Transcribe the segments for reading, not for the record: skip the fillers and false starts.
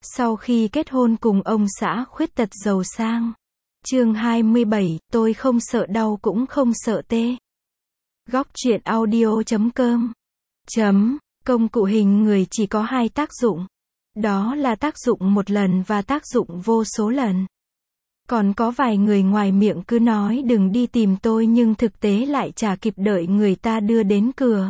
Sau khi kết hôn cùng ông xã khuyết tật giàu sang. Chương 27, tôi không sợ đau cũng không sợ tê. Góc truyện audio.com. Công cụ hình người chỉ có hai tác dụng. Đó là tác dụng một lần và tác dụng vô số lần. Còn có vài người ngoài miệng cứ nói đừng đi tìm tôi nhưng thực tế lại chả kịp đợi người ta đưa đến cửa.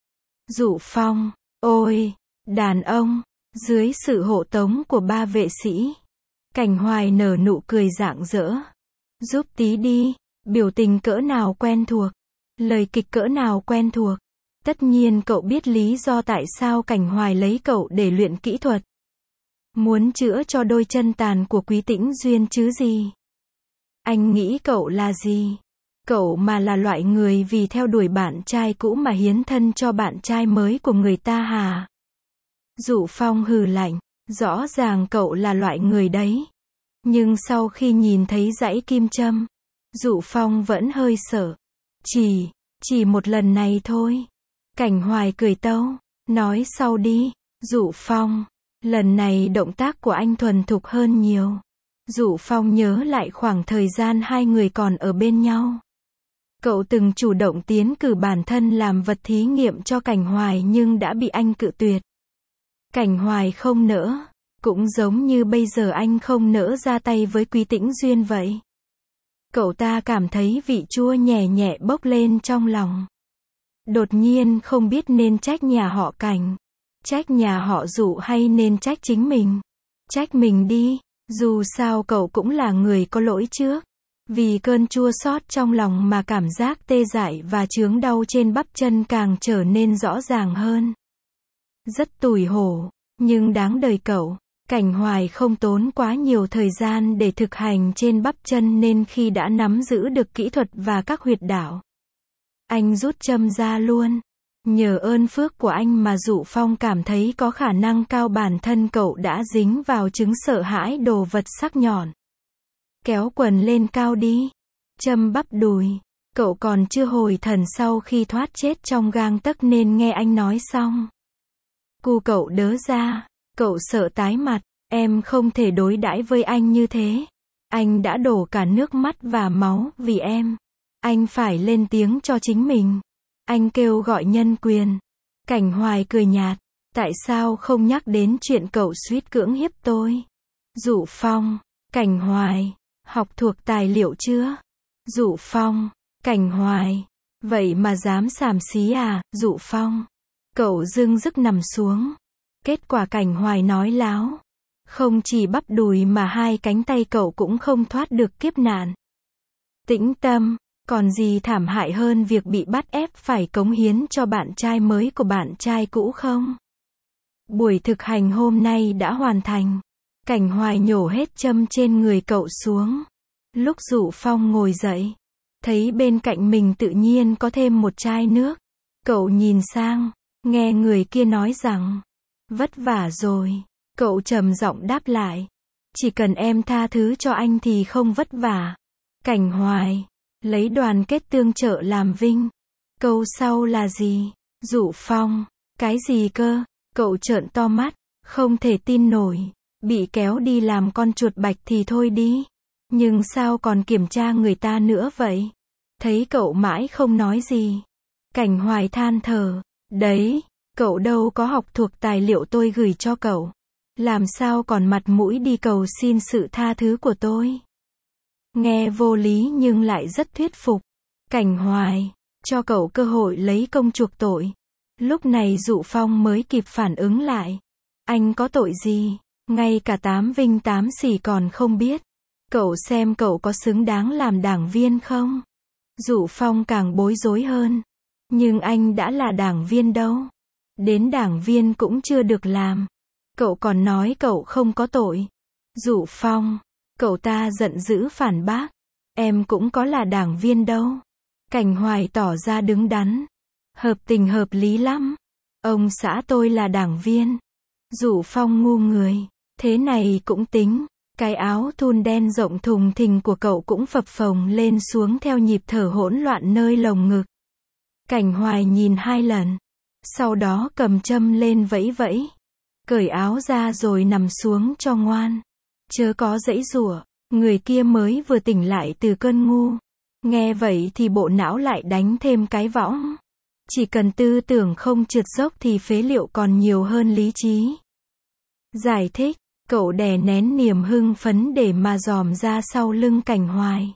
Dụ Phong, ôi, đàn ông, dưới sự hộ tống của ba vệ sĩ. Cảnh Hoài nở nụ cười rạng rỡ. Giúp tí đi, biểu tình cỡ nào quen thuộc, lời kịch cỡ nào quen thuộc. Tất nhiên cậu biết lý do tại sao Cảnh Hoài lấy cậu để luyện kỹ thuật. Muốn chữa cho đôi chân tàn của Quý Tĩnh Duyên chứ gì. Anh nghĩ cậu là gì? Cậu mà là loại người vì theo đuổi bạn trai cũ mà hiến thân cho bạn trai mới của người ta hả? Dụ Phong hừ lạnh, rõ ràng cậu là loại người đấy. Nhưng sau khi nhìn thấy dãy kim châm, Dụ Phong vẫn hơi sợ. Chỉ một lần này thôi. Cảnh Hoài cười tâu, nói sau đi. Dụ Phong, lần này động tác của anh thuần thục hơn nhiều. Dụ Phong nhớ lại khoảng thời gian hai người còn ở bên nhau. Cậu từng chủ động tiến cử bản thân làm vật thí nghiệm cho Cảnh Hoài nhưng đã bị anh cự tuyệt. Cảnh Hoài không nỡ, cũng giống như bây giờ anh không nỡ ra tay với Quý Tĩnh Duyên vậy. Cậu ta cảm thấy vị chua nhẹ nhẹ bốc lên trong lòng. Đột nhiên không biết nên trách nhà họ Cảnh, trách nhà họ Dụ hay nên trách chính mình. Trách mình đi, dù sao cậu cũng là người có lỗi trước. Vì cơn chua xót trong lòng mà cảm giác tê dại và chướng đau trên bắp chân càng trở nên rõ ràng hơn. Rất tủi hổ, nhưng đáng đời cậu. Cảnh Hoài không tốn quá nhiều thời gian để thực hành trên bắp chân nên khi đã nắm giữ được kỹ thuật và các huyệt đạo, anh rút châm ra luôn. Nhờ ơn phước của anh mà Dụ Phong cảm thấy có khả năng cao bản thân cậu đã dính vào chứng sợ hãi đồ vật sắc nhọn. Kéo quần lên cao đi. Châm bắp đùi. Cậu còn chưa hồi thần sau khi thoát chết trong gang tấc nên nghe anh nói xong. Cu cậu đớ ra. Cậu sợ tái mặt. Em không thể đối đãi với anh như thế. Anh đã đổ cả nước mắt và máu vì em. Anh phải lên tiếng cho chính mình. Anh kêu gọi nhân quyền. Cảnh Hoài cười nhạt. Tại sao không nhắc đến chuyện cậu suýt cưỡng hiếp tôi? Dụ Phong, Cảnh Hoài, học thuộc tài liệu chưa? Dụ Phong, Cảnh Hoài, vậy mà dám xàm xí à? Dụ Phong, cậu dưng dứt nằm xuống. Kết quả Cảnh Hoài nói láo. Không chỉ bắp đùi mà hai cánh tay cậu cũng không thoát được kiếp nạn. Tĩnh tâm. Còn gì thảm hại hơn việc bị bắt ép phải cống hiến cho bạn trai mới của bạn trai cũ không? Buổi thực hành hôm nay đã hoàn thành. Cảnh Hoài nhổ hết châm trên người cậu xuống. Lúc Dụ Phong ngồi dậy, thấy bên cạnh mình tự nhiên có thêm một chai nước. Cậu nhìn sang, nghe người kia nói rằng, vất vả rồi. Cậu trầm giọng đáp lại, chỉ cần em tha thứ cho anh thì không vất vả. Cảnh Hoài, lấy đoàn kết tương trợ làm vinh. Câu sau là gì? Dụ Phong, cái gì cơ? Cậu trợn to mắt, không thể tin nổi. Bị kéo đi làm con chuột bạch thì thôi đi. Nhưng sao còn kiểm tra người ta nữa vậy? Thấy cậu mãi không nói gì. Cảnh Hoài than thở. Đấy, cậu đâu có học thuộc tài liệu tôi gửi cho cậu. Làm sao còn mặt mũi đi cầu xin sự tha thứ của tôi? Nghe vô lý nhưng lại rất thuyết phục. Cảnh Hoài, cho cậu cơ hội lấy công chuộc tội. Lúc này Dụ Phong mới kịp phản ứng lại. Anh có tội gì? Ngay cả 8 vinh 8 xỉ còn không biết. Cậu xem cậu có xứng đáng làm đảng viên không? Dụ Phong càng bối rối hơn. Nhưng anh đã là đảng viên đâu. Đến đảng viên cũng chưa được làm. Cậu còn nói cậu không có tội. Dụ Phong, cậu ta giận dữ phản bác. Em cũng có là đảng viên đâu. Cảnh Hoài tỏ ra đứng đắn. Hợp tình hợp lý lắm. Ông xã tôi là đảng viên. Dụ Phong ngu người. Thế này cũng tính. Cái áo thun đen rộng thùng thình của cậu cũng phập phồng lên xuống theo nhịp thở hỗn loạn nơi lồng ngực. Cảnh Hoài nhìn 2 lần. Sau đó cầm châm lên vẫy vẫy. Cởi áo ra rồi nằm xuống cho ngoan. Chớ có giãy giụa. Người kia mới vừa tỉnh lại từ cơn ngu. Nghe vậy thì bộ não lại đánh thêm cái võng. Chỉ cần tư tưởng không trượt dốc thì phế liệu còn nhiều hơn lý trí. Giải thích, cậu đè nén niềm hưng phấn để mà dòm ra sau lưng Cảnh Hoài.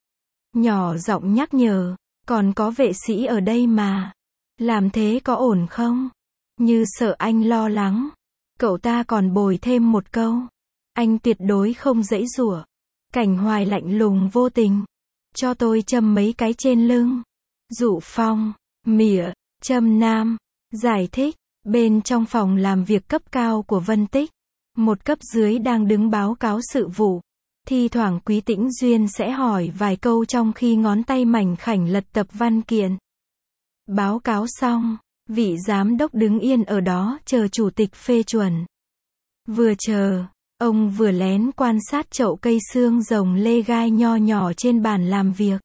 Nhỏ giọng nhắc nhở, còn có vệ sĩ ở đây mà. Làm thế có ổn không? Như sợ anh lo lắng. Cậu ta còn bồi thêm một câu. Anh tuyệt đối không giãy giụa. Cảnh Hoài lạnh lùng vô tình. Cho tôi châm mấy cái trên lưng. Dụ Phong, mỉa, châm nam. Giải thích, bên trong phòng làm việc cấp cao của Vân Tích. Một cấp dưới đang đứng báo cáo sự vụ. Thi thoảng Quý Tĩnh Duyên sẽ hỏi vài câu trong khi ngón tay mảnh khảnh lật tập văn kiện. Báo cáo xong, vị giám đốc đứng yên ở đó chờ chủ tịch phê chuẩn. Vừa chờ, ông vừa lén quan sát chậu cây xương rồng lê gai nho nhỏ trên bàn làm việc.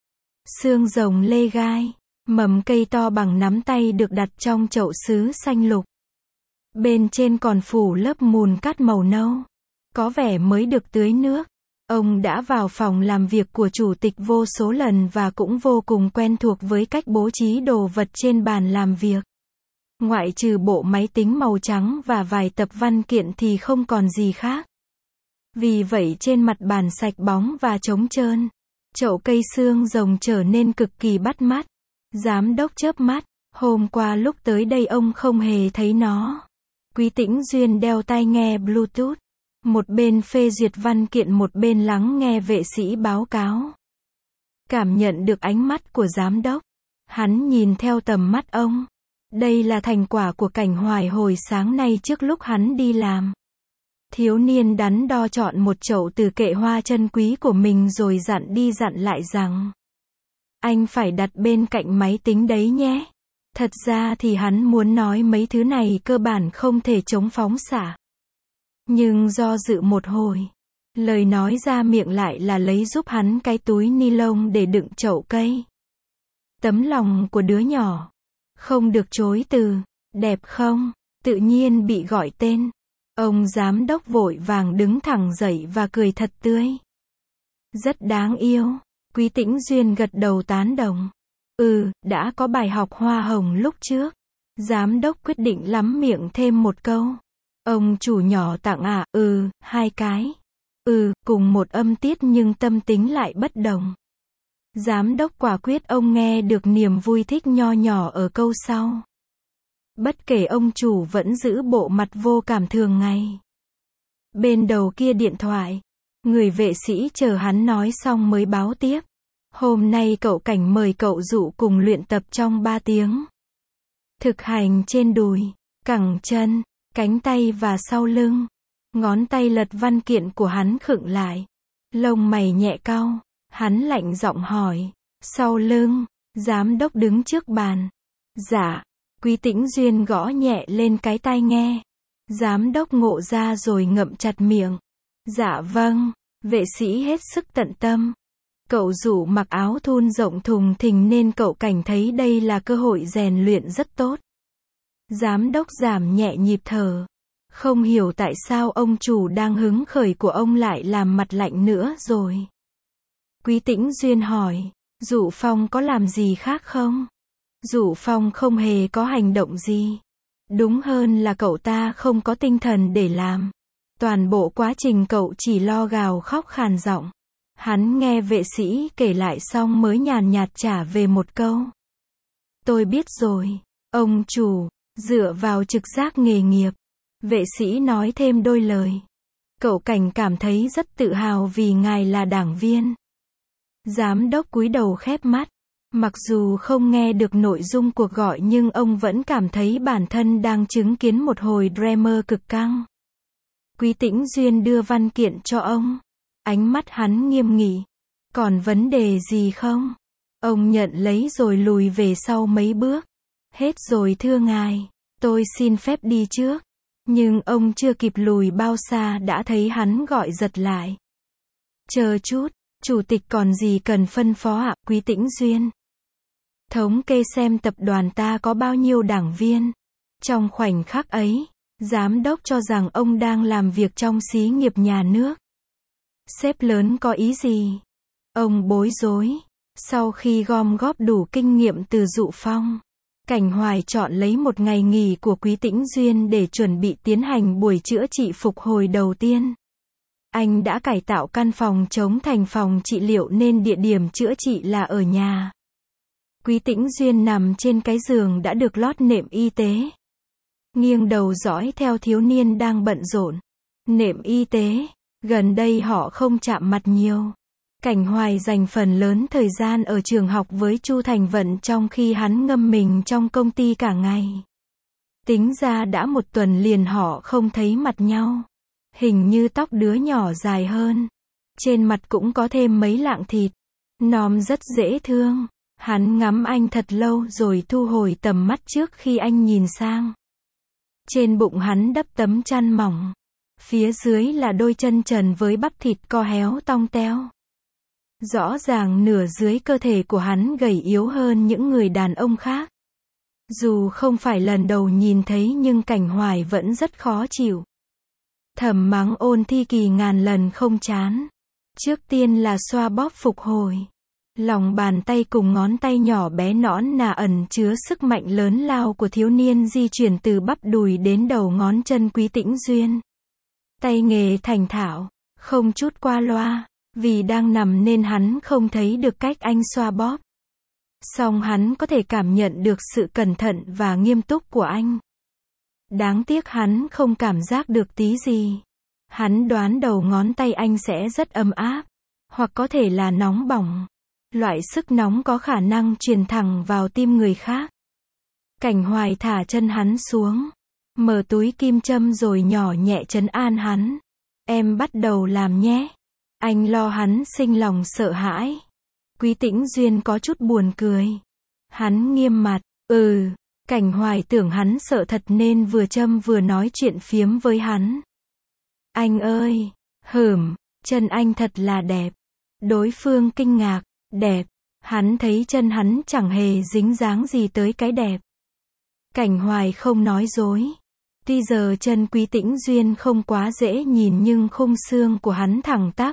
Xương rồng lê gai, mầm cây to bằng nắm tay được đặt trong chậu sứ xanh lục. Bên trên còn phủ lớp mùn cát màu nâu. Có vẻ mới được tưới nước. Ông đã vào phòng làm việc của chủ tịch vô số lần và cũng vô cùng quen thuộc với cách bố trí đồ vật trên bàn làm việc. Ngoại trừ bộ máy tính màu trắng và vài tập văn kiện thì không còn gì khác. Vì vậy trên mặt bàn sạch bóng và trống trơn. Chậu cây xương rồng trở nên cực kỳ bắt mắt. Giám đốc chớp mắt. Hôm qua lúc tới đây ông không hề thấy nó. Quý Tĩnh Duyên đeo tai nghe Bluetooth. Một bên phê duyệt văn kiện một bên lắng nghe vệ sĩ báo cáo. Cảm nhận được ánh mắt của giám đốc. Hắn nhìn theo tầm mắt ông. Đây là thành quả của Cảnh Hoài hồi sáng nay trước lúc hắn đi làm. Thiếu niên đắn đo chọn một chậu từ kệ hoa chân quý của mình rồi dặn đi dặn lại rằng. Anh phải đặt bên cạnh máy tính đấy nhé. Thật ra thì hắn muốn nói mấy thứ này cơ bản không thể chống phóng xạ. Nhưng do dự một hồi, lời nói ra miệng lại là lấy giúp hắn cái túi ni lông để đựng chậu cây. Tấm lòng của đứa nhỏ. Không được chối từ. Đẹp không? Tự nhiên bị gọi tên. Ông giám đốc vội vàng đứng thẳng dậy và cười thật tươi. Rất đáng yêu. Quý Tĩnh Duyên gật đầu tán đồng. Đã có bài học hoa hồng lúc trước. Giám đốc quyết định lắm miệng thêm một câu. Ông chủ nhỏ tặng à? Hai cái. Cùng một âm tiết nhưng tâm tính lại bất đồng. Giám đốc quả quyết ông nghe được niềm vui thích nho nhỏ ở câu sau. Bất kể ông chủ vẫn giữ bộ mặt vô cảm thường ngày. Bên đầu kia điện thoại, người vệ sĩ chờ hắn nói xong mới báo tiếp. Hôm nay cậu Cảnh mời cậu Dụ cùng luyện tập trong 3 tiếng. Thực hành trên đùi, cẳng chân, cánh tay và sau lưng. Ngón tay lật văn kiện của hắn khựng lại. Lông mày nhẹ cau. Hắn lạnh giọng hỏi. Sau lưng, giám đốc đứng trước bàn. Dạ. Quý Tĩnh Duyên gõ nhẹ lên cái tai nghe. Giám đốc ngộ ra rồi ngậm chặt miệng. Dạ vâng. Vệ sĩ hết sức tận tâm. Cậu Dụ mặc áo thun rộng thùng thình nên cậu Cảnh thấy đây là cơ hội rèn luyện rất tốt. Giám đốc giảm nhẹ nhịp thở. Không hiểu tại sao ông chủ đang hứng khởi của ông lại làm mặt lạnh nữa rồi. Quý Tĩnh Duyên hỏi, Dụ Phong có làm gì khác không? Dụ Phong không hề có hành động gì. Đúng hơn là cậu ta không có tinh thần để làm. Toàn bộ quá trình cậu chỉ lo gào khóc khàn giọng. Hắn nghe vệ sĩ kể lại xong mới nhàn nhạt trả về một câu. Tôi biết rồi, ông chủ, dựa vào trực giác nghề nghiệp. Vệ sĩ nói thêm đôi lời. Cậu Cảnh cảm thấy rất tự hào vì ngài là đảng viên. Giám đốc cúi đầu khép mắt. Mặc dù không nghe được nội dung cuộc gọi nhưng ông vẫn cảm thấy bản thân đang chứng kiến một hồi drama cực căng. Quý Tĩnh Duyên đưa văn kiện cho ông. Ánh mắt hắn nghiêm nghị. Còn vấn đề gì không? Ông nhận lấy rồi lùi về sau mấy bước. Hết rồi thưa ngài, tôi xin phép đi trước. Nhưng ông chưa kịp lùi bao xa đã thấy hắn gọi giật lại. Chờ chút, chủ tịch còn gì cần phân phó ạ? Quý Tĩnh Duyên. Thống kê xem tập đoàn ta có bao nhiêu đảng viên. Trong khoảnh khắc ấy, Giám đốc cho rằng ông đang làm việc trong xí nghiệp nhà nước. Sếp lớn có ý gì? Ông bối rối. Sau khi gom góp đủ kinh nghiệm từ Dụ Phong, Cảnh Hoài chọn lấy một ngày nghỉ của Quý Tĩnh Duyên để chuẩn bị tiến hành buổi chữa trị phục hồi đầu tiên. Anh đã cải tạo căn phòng trống thành phòng trị liệu nên địa điểm chữa trị là ở nhà. Quý Tĩnh Duyên nằm trên cái giường đã được lót nệm y tế. Nghiêng đầu dõi theo thiếu niên đang bận rộn. Nệm y tế, gần đây họ không chạm mặt nhiều. Cảnh Hoài dành phần lớn thời gian ở trường học với Chu Thành Vận trong khi hắn ngâm mình trong công ty cả ngày. Tính ra đã một tuần liền họ không thấy mặt nhau. Hình như tóc đứa nhỏ dài hơn. Trên mặt cũng có thêm mấy lạng thịt. Nom rất dễ thương. Hắn ngắm anh thật lâu rồi thu hồi tầm mắt trước khi anh nhìn sang. Trên bụng hắn đắp tấm chăn mỏng. Phía dưới là đôi chân trần với bắp thịt co héo tong teo. Rõ ràng nửa dưới cơ thể của hắn gầy yếu hơn những người đàn ông khác. Dù không phải lần đầu nhìn thấy nhưng Cảnh Hoài vẫn rất khó chịu. Thầm mắng Ôn Thi Kỳ ngàn lần không chán. Trước tiên là xoa bóp phục hồi. Lòng bàn tay cùng ngón tay nhỏ bé nõn nà ẩn chứa sức mạnh lớn lao của thiếu niên di chuyển từ bắp đùi đến đầu ngón chân Quý Tĩnh Duyên. Tay nghề thành thạo, không chút qua loa, vì đang nằm nên hắn không thấy được cách anh xoa bóp. Song hắn có thể cảm nhận được sự cẩn thận và nghiêm túc của anh. Đáng tiếc hắn không cảm giác được tí gì. Hắn đoán đầu ngón tay anh sẽ rất ấm áp, hoặc có thể là nóng bỏng. Loại sức nóng có khả năng truyền thẳng vào tim người khác. Cảnh Hoài thả chân hắn xuống, mở túi kim châm rồi nhỏ nhẹ trấn an hắn. Em bắt đầu làm nhé. Anh lo hắn sinh lòng sợ hãi. Quý Tĩnh Duyên có chút buồn cười. Hắn nghiêm mặt, Cảnh Hoài tưởng hắn sợ thật nên vừa châm vừa nói chuyện phiếm với hắn. Anh ơi, chân anh thật là đẹp. Đối phương kinh ngạc, đẹp. Hắn thấy chân hắn chẳng hề dính dáng gì tới cái đẹp. Cảnh Hoài không nói dối. Tuy giờ chân Quý Tĩnh Duyên không quá dễ nhìn nhưng khung xương của hắn thẳng tắp.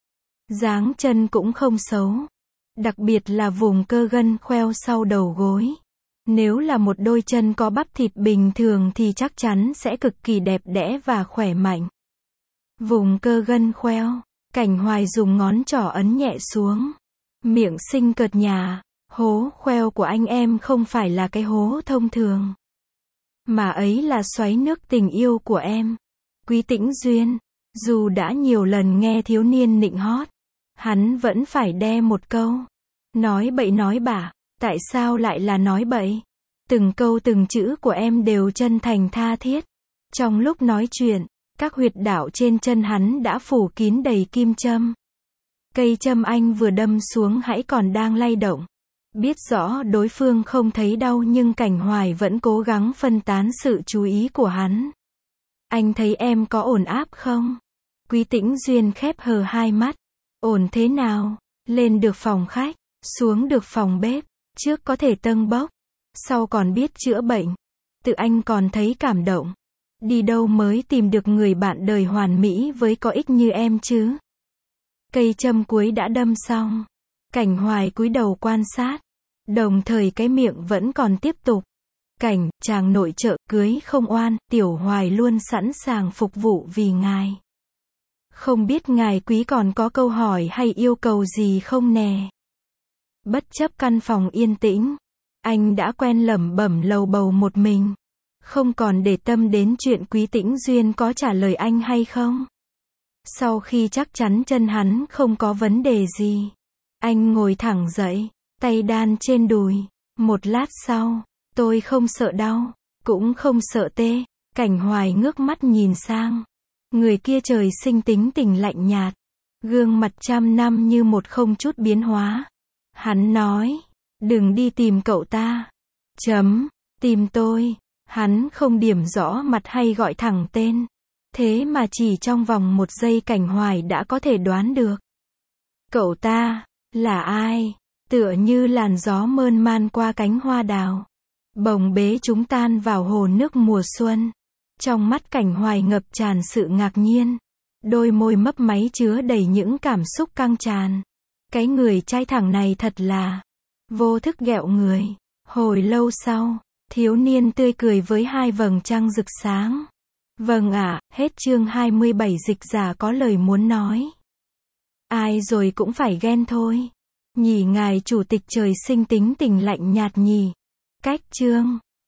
Dáng chân cũng không xấu. Đặc biệt là vùng cơ gân khoeo sau đầu gối. Nếu là một đôi chân có bắp thịt bình thường thì chắc chắn sẽ cực kỳ đẹp đẽ và khỏe mạnh. Vùng cơ gân khoeo, Cảnh Hoài dùng ngón trỏ ấn nhẹ xuống. Miệng xinh cợt nhả, hố khoeo của anh em không phải là cái hố thông thường. Mà ấy là xoáy nước tình yêu của em. Quý Tĩnh Duyên, dù đã nhiều lần nghe thiếu niên nịnh hót, hắn vẫn phải đe một câu. Nói bậy nói bạ, tại sao lại là nói bậy? Từng câu từng chữ của em đều chân thành tha thiết. Trong lúc nói chuyện, các huyệt đạo trên chân hắn đã phủ kín đầy kim châm. Cây châm anh vừa đâm xuống hãy còn đang lay động. Biết rõ đối phương không thấy đau nhưng Cảnh Hoài vẫn cố gắng phân tán sự chú ý của hắn. Anh thấy em có ổn áp không? Quý Tĩnh Duyên khép hờ hai mắt. Ổn thế nào? Lên được phòng khách, xuống được phòng bếp, trước có thể tâng bốc, sau còn biết chữa bệnh. Tự anh còn thấy cảm động. Đi đâu mới tìm được người bạn đời hoàn mỹ với có ích như em chứ? Cây châm cuối đã đâm xong. Cảnh Hoài cúi đầu quan sát. Đồng thời cái miệng vẫn còn tiếp tục. Cảnh, chàng nội trợ cưới không oan, Tiểu Hoài luôn sẵn sàng phục vụ vì ngài. Không biết ngài quý còn có câu hỏi hay yêu cầu gì không nè? Bất chấp căn phòng yên tĩnh, anh đã quen lẩm bẩm lầu bầu một mình. Không còn để tâm đến chuyện Quý Tĩnh Duyên có trả lời anh hay không. Sau khi chắc chắn chân hắn không có vấn đề gì, anh ngồi thẳng dậy, tay đan trên đùi. Một lát sau, tôi không sợ đau, cũng không sợ tê. Cảnh Hoài ngước mắt nhìn sang. Người kia trời sinh tính tình lạnh nhạt, gương mặt trăm năm như một không chút biến hóa. Hắn nói, đừng đi tìm cậu ta. Tìm tôi. Hắn không điểm rõ mặt hay gọi thẳng tên. Thế mà chỉ trong vòng một giây Cảnh Hoài đã có thể đoán được. Cậu ta, là ai? Tựa như làn gió mơn man qua cánh hoa đào, bồng bế chúng tan vào hồ nước mùa xuân. Trong mắt Cảnh Hoài ngập tràn sự ngạc nhiên. Đôi môi mấp máy chứa đầy những cảm xúc căng tràn. Cái người trai thẳng này thật là vô thức ghẹo người. Hồi lâu sau, thiếu niên tươi cười với hai vầng trăng rực sáng. Vâng ạ, hết chương 27. Dịch giả có lời muốn nói. Ai rồi cũng phải ghen thôi. Nhỉ ngài chủ tịch trời sinh tính tình lạnh nhạt nhỉ. Cách chương